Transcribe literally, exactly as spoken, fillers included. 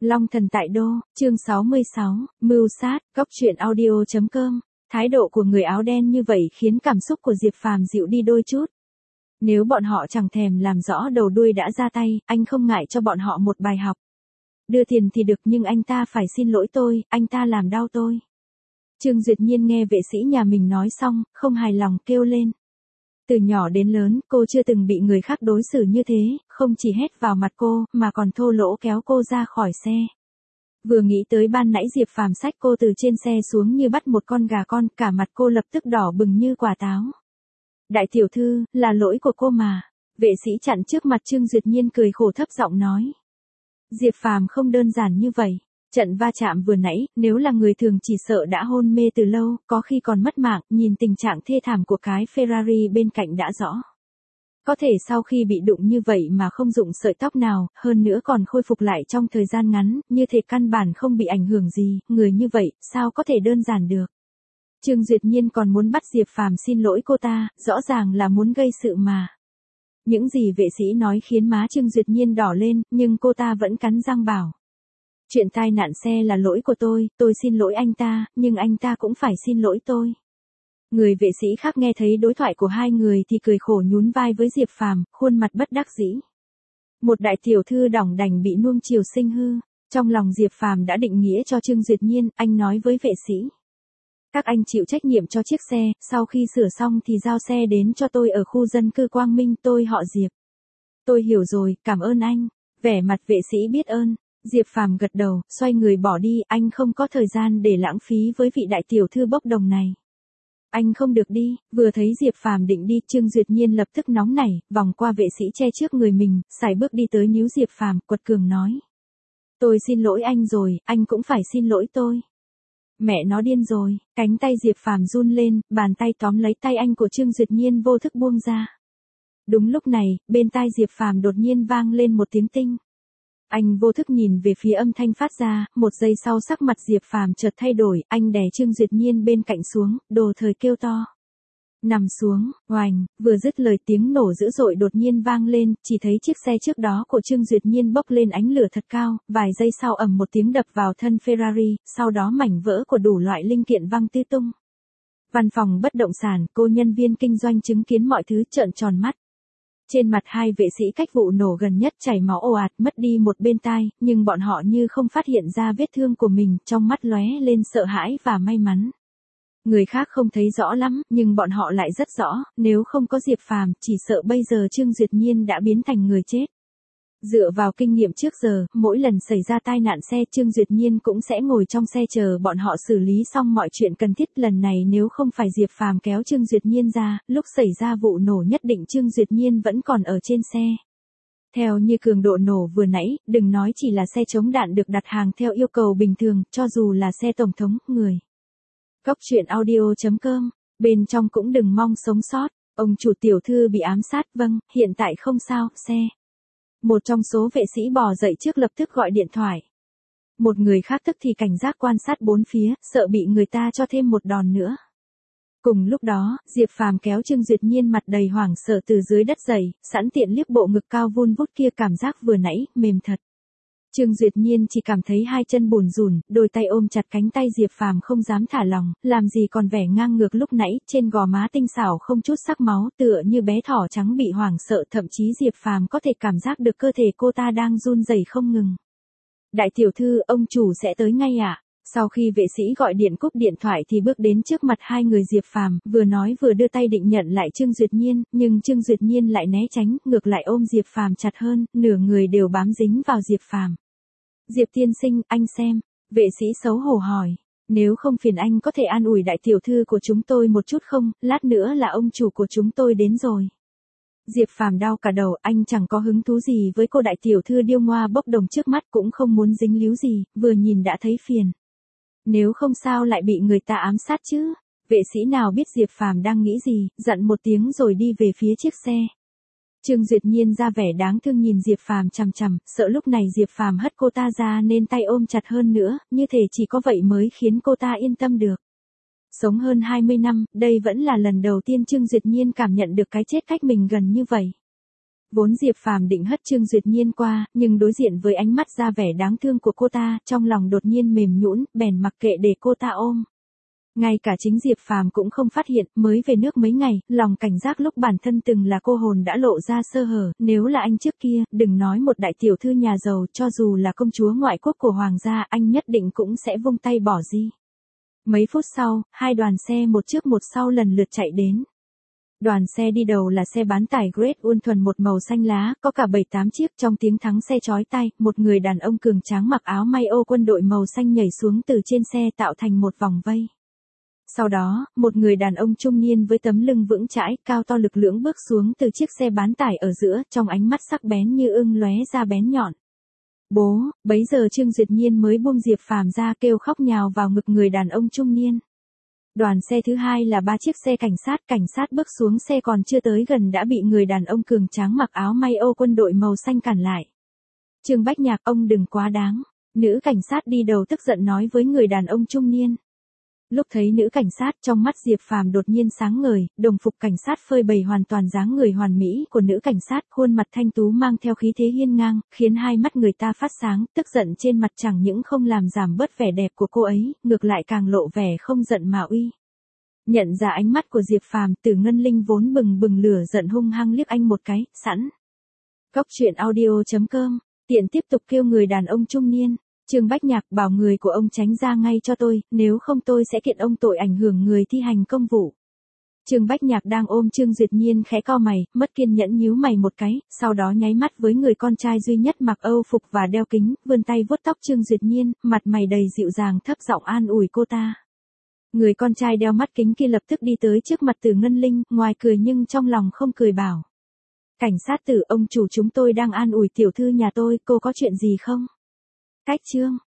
Long thần tại đô, chương sáu mươi sáu, mưu sát, góc truyện audio chấm com. Thái độ của người áo đen như vậy khiến cảm xúc của Diệp Phàm dịu đi đôi chút. Nếu bọn họ chẳng thèm làm rõ đầu đuôi đã ra tay, anh không ngại cho bọn họ một bài học. Đưa tiền thì được nhưng anh ta phải xin lỗi tôi, anh ta làm đau tôi. Trương Duyệt Nhiên nghe vệ sĩ nhà mình nói xong, không hài lòng kêu lên. Từ nhỏ đến lớn, cô chưa từng bị người khác đối xử như thế, không chỉ hét vào mặt cô, mà còn thô lỗ kéo cô ra khỏi xe. Vừa nghĩ tới ban nãy Diệp Phàm xách cô từ trên xe xuống như bắt một con gà con, cả mặt cô lập tức đỏ bừng như quả táo. Đại tiểu thư, là lỗi của cô mà. Vệ sĩ chặn trước mặt Trương Duyệt Nhiên cười khổ thấp giọng nói. Diệp Phàm không đơn giản như vậy. Trận va chạm vừa nãy, nếu là người thường chỉ sợ đã hôn mê từ lâu, có khi còn mất mạng, nhìn tình trạng thê thảm của cái Ferrari bên cạnh đã rõ. Có thể sau khi bị đụng như vậy mà không dụng sợi tóc nào, hơn nữa còn khôi phục lại trong thời gian ngắn, như thể căn bản không bị ảnh hưởng gì, người như vậy, sao có thể đơn giản được. Trương Duyệt Nhiên còn muốn bắt Diệp Phàm xin lỗi cô ta, rõ ràng là muốn gây sự mà. Những gì vệ sĩ nói khiến má Trương Duyệt Nhiên đỏ lên, nhưng cô ta vẫn cắn răng bảo. Chuyện tai nạn xe là lỗi của tôi, tôi xin lỗi anh ta, nhưng anh ta cũng phải xin lỗi tôi. Người vệ sĩ khác nghe thấy đối thoại của hai người thì cười khổ nhún vai với Diệp Phàm, khuôn mặt bất đắc dĩ. Một đại tiểu thư đỏng đành bị nuông chiều sinh hư, trong lòng Diệp Phàm đã định nghĩa cho Trương Duyệt Nhiên, anh nói với vệ sĩ. Các anh chịu trách nhiệm cho chiếc xe, sau khi sửa xong thì giao xe đến cho tôi ở khu dân cư Quang Minh, tôi họ Diệp. Tôi hiểu rồi, cảm ơn anh. Vẻ mặt vệ sĩ biết ơn. Diệp Phàm gật đầu, xoay người bỏ đi, anh không có thời gian để lãng phí với vị đại tiểu thư bốc đồng này. Anh không được đi, vừa thấy Diệp Phàm định đi, Trương Duyệt Nhiên lập tức nóng nảy, vòng qua vệ sĩ che trước người mình, sải bước đi tới níu Diệp Phàm, quật cường nói. Tôi xin lỗi anh rồi, anh cũng phải xin lỗi tôi. Mẹ nó điên rồi, cánh tay Diệp Phàm run lên, bàn tay tóm lấy tay anh của Trương Duyệt Nhiên vô thức buông ra. Đúng lúc này, bên tai Diệp Phàm đột nhiên vang lên một tiếng tinh. Anh vô thức nhìn về phía âm thanh phát ra, một giây sau sắc mặt Diệp Phàm chợt thay đổi, anh đè Trương Duyệt Nhiên bên cạnh xuống, đồ thời kêu to. Nằm xuống, oành, vừa dứt lời tiếng nổ dữ dội đột nhiên vang lên, chỉ thấy chiếc xe trước đó của Trương Duyệt Nhiên bốc lên ánh lửa thật cao, vài giây sau ầm một tiếng đập vào thân Ferrari, sau đó mảnh vỡ của đủ loại linh kiện văng tứ tung. Văn phòng bất động sản, cô nhân viên kinh doanh chứng kiến mọi thứ trợn tròn mắt. Trên mặt hai vệ sĩ cách vụ nổ gần nhất chảy máu ồ ạt, mất đi một bên tai, nhưng bọn họ như không phát hiện ra vết thương của mình, trong mắt lóe lên sợ hãi và may mắn. Người khác không thấy rõ lắm, nhưng bọn họ lại rất rõ, nếu không có Diệp Phàm, chỉ sợ bây giờ Trương Duyệt Nhiên đã biến thành người chết. Dựa vào kinh nghiệm trước giờ, mỗi lần xảy ra tai nạn xe Trương Duyệt Nhiên cũng sẽ ngồi trong xe chờ bọn họ xử lý xong mọi chuyện cần thiết. Lần này nếu không phải Diệp Phàm kéo Trương Duyệt Nhiên ra, lúc xảy ra vụ nổ nhất định Trương Duyệt Nhiên vẫn còn ở trên xe. Theo như cường độ nổ vừa nãy, đừng nói chỉ là xe chống đạn được đặt hàng theo yêu cầu bình thường, cho dù là xe tổng thống, người. Góc truyện audio chấm com, bên trong cũng đừng mong sống sót, ông chủ tiểu thư bị ám sát, vâng, hiện tại không sao, xe. Một trong số vệ sĩ bò dậy trước lập tức gọi điện thoại. Một người khác tức thì cảnh giác quan sát bốn phía, sợ bị người ta cho thêm một đòn nữa. Cùng lúc đó, Diệp Phàm kéo Trương Duyệt Nhiên mặt đầy hoảng sợ từ dưới đất dậy, sẵn tiện liếc bộ ngực cao vun vút kia, cảm giác vừa nãy, mềm thật. Trương Duyệt Nhiên chỉ cảm thấy hai chân bùn rùn, đôi tay ôm chặt cánh tay Diệp Phàm không dám thả lỏng, làm gì còn vẻ ngang ngược lúc nãy, trên gò má tinh xảo không chút sắc máu, tựa như bé thỏ trắng bị hoảng sợ, thậm chí Diệp Phàm có thể cảm giác được cơ thể cô ta đang run rẩy không ngừng. Đại tiểu thư, ông chủ sẽ tới ngay ạ. À? Sau khi vệ sĩ gọi điện cúp điện thoại thì bước đến trước mặt hai người Diệp Phàm, vừa nói vừa đưa tay định nhận lại Trương Duyệt Nhiên, nhưng Trương Duyệt Nhiên lại né tránh, ngược lại ôm Diệp Phàm chặt hơn, nửa người đều bám dính vào Diệp Phàm. Diệp tiên sinh, anh xem, vệ sĩ xấu hổ hỏi, nếu không phiền anh có thể an ủi đại tiểu thư của chúng tôi một chút không, lát nữa là ông chủ của chúng tôi đến rồi. Diệp Phàm đau cả đầu, anh chẳng có hứng thú gì với cô đại tiểu thư điêu ngoa bốc đồng trước mắt, cũng không muốn dính líu gì, vừa nhìn đã thấy phiền. Nếu không sao lại bị người ta ám sát chứ, vệ sĩ nào biết Diệp Phàm đang nghĩ gì, giận một tiếng rồi đi về phía chiếc xe. Trương Duyệt Nhiên ra vẻ đáng thương nhìn Diệp Phàm chằm chằm, sợ lúc này Diệp Phàm hất cô ta ra nên tay ôm chặt hơn nữa, như thể chỉ có vậy mới khiến cô ta yên tâm được. Sống hơn hai mươi năm, đây vẫn là lần đầu tiên Trương Duyệt Nhiên cảm nhận được cái chết cách mình gần như vậy. Vốn Diệp Phàm định hất Trương Duyệt Nhiên qua, nhưng đối diện với ánh mắt ra vẻ đáng thương của cô ta, trong lòng đột nhiên mềm nhũn, bèn mặc kệ để cô ta ôm. Ngay cả chính Diệp Phàm cũng không phát hiện, mới về nước mấy ngày, lòng cảnh giác lúc bản thân từng là cô hồn đã lộ ra sơ hở, nếu là anh trước kia, đừng nói một đại tiểu thư nhà giàu, cho dù là công chúa ngoại quốc của hoàng gia, anh nhất định cũng sẽ vung tay bỏ đi. Mấy phút sau, hai đoàn xe một trước một sau lần lượt chạy đến. Đoàn xe đi đầu là xe bán tải Great Wall thuần một màu xanh lá, có cả bảy tám chiếc. Trong tiếng thắng xe chói tai, một người đàn ông cường tráng mặc áo may ô quân đội màu xanh nhảy xuống từ trên xe tạo thành một vòng vây. Sau đó, một người đàn ông trung niên với tấm lưng vững chãi, cao to lực lưỡng bước xuống từ chiếc xe bán tải ở giữa, trong ánh mắt sắc bén như ưng lóe ra bén nhọn. Bố, bấy giờ Trương Duyệt Nhiên mới buông Diệp Phàm ra, kêu khóc nhào vào ngực người đàn ông trung niên. Đoàn xe thứ hai là ba chiếc xe cảnh sát, cảnh sát bước xuống xe còn chưa tới gần đã bị người đàn ông cường tráng mặc áo may ô quân đội màu xanh cản lại. Trương Bách Nhạc, ông đừng quá đáng. Nữ cảnh sát đi đầu tức giận nói với người đàn ông trung niên. Lúc thấy nữ cảnh sát, trong mắt Diệp Phàm đột nhiên sáng ngời, đồng phục cảnh sát phơi bày hoàn toàn dáng người hoàn mỹ của nữ cảnh sát, khuôn mặt thanh tú mang theo khí thế hiên ngang, khiến hai mắt người ta phát sáng, tức giận trên mặt chẳng những không làm giảm bớt vẻ đẹp của cô ấy, ngược lại càng lộ vẻ không giận mà uy. Nhận ra ánh mắt của Diệp Phàm, Tử Ngân Linh vốn bừng bừng lửa giận hung hăng liếc anh một cái, sẵn. Góc truyện audio chấm com, tiện tiếp tục kêu người đàn ông trung niên. Trương Bách Nhạc, bảo người của ông tránh ra ngay cho tôi, nếu không tôi sẽ kiện ông tội ảnh hưởng người thi hành công vụ. Trương Bách Nhạc đang ôm Trương Duyệt Nhiên khẽ cau mày, mất kiên nhẫn nhíu mày một cái, sau đó nháy mắt với người con trai duy nhất mặc Âu phục và đeo kính, vươn tay vuốt tóc Trương Duyệt Nhiên, mặt mày đầy dịu dàng thấp giọng an ủi cô ta. Người con trai đeo mắt kính kia lập tức đi tới trước mặt Tử Ngân Linh, ngoài cười nhưng trong lòng không cười bảo. Cảnh sát Tử, ông chủ chúng tôi đang an ủi tiểu thư nhà tôi, cô có chuyện gì không? Cách chương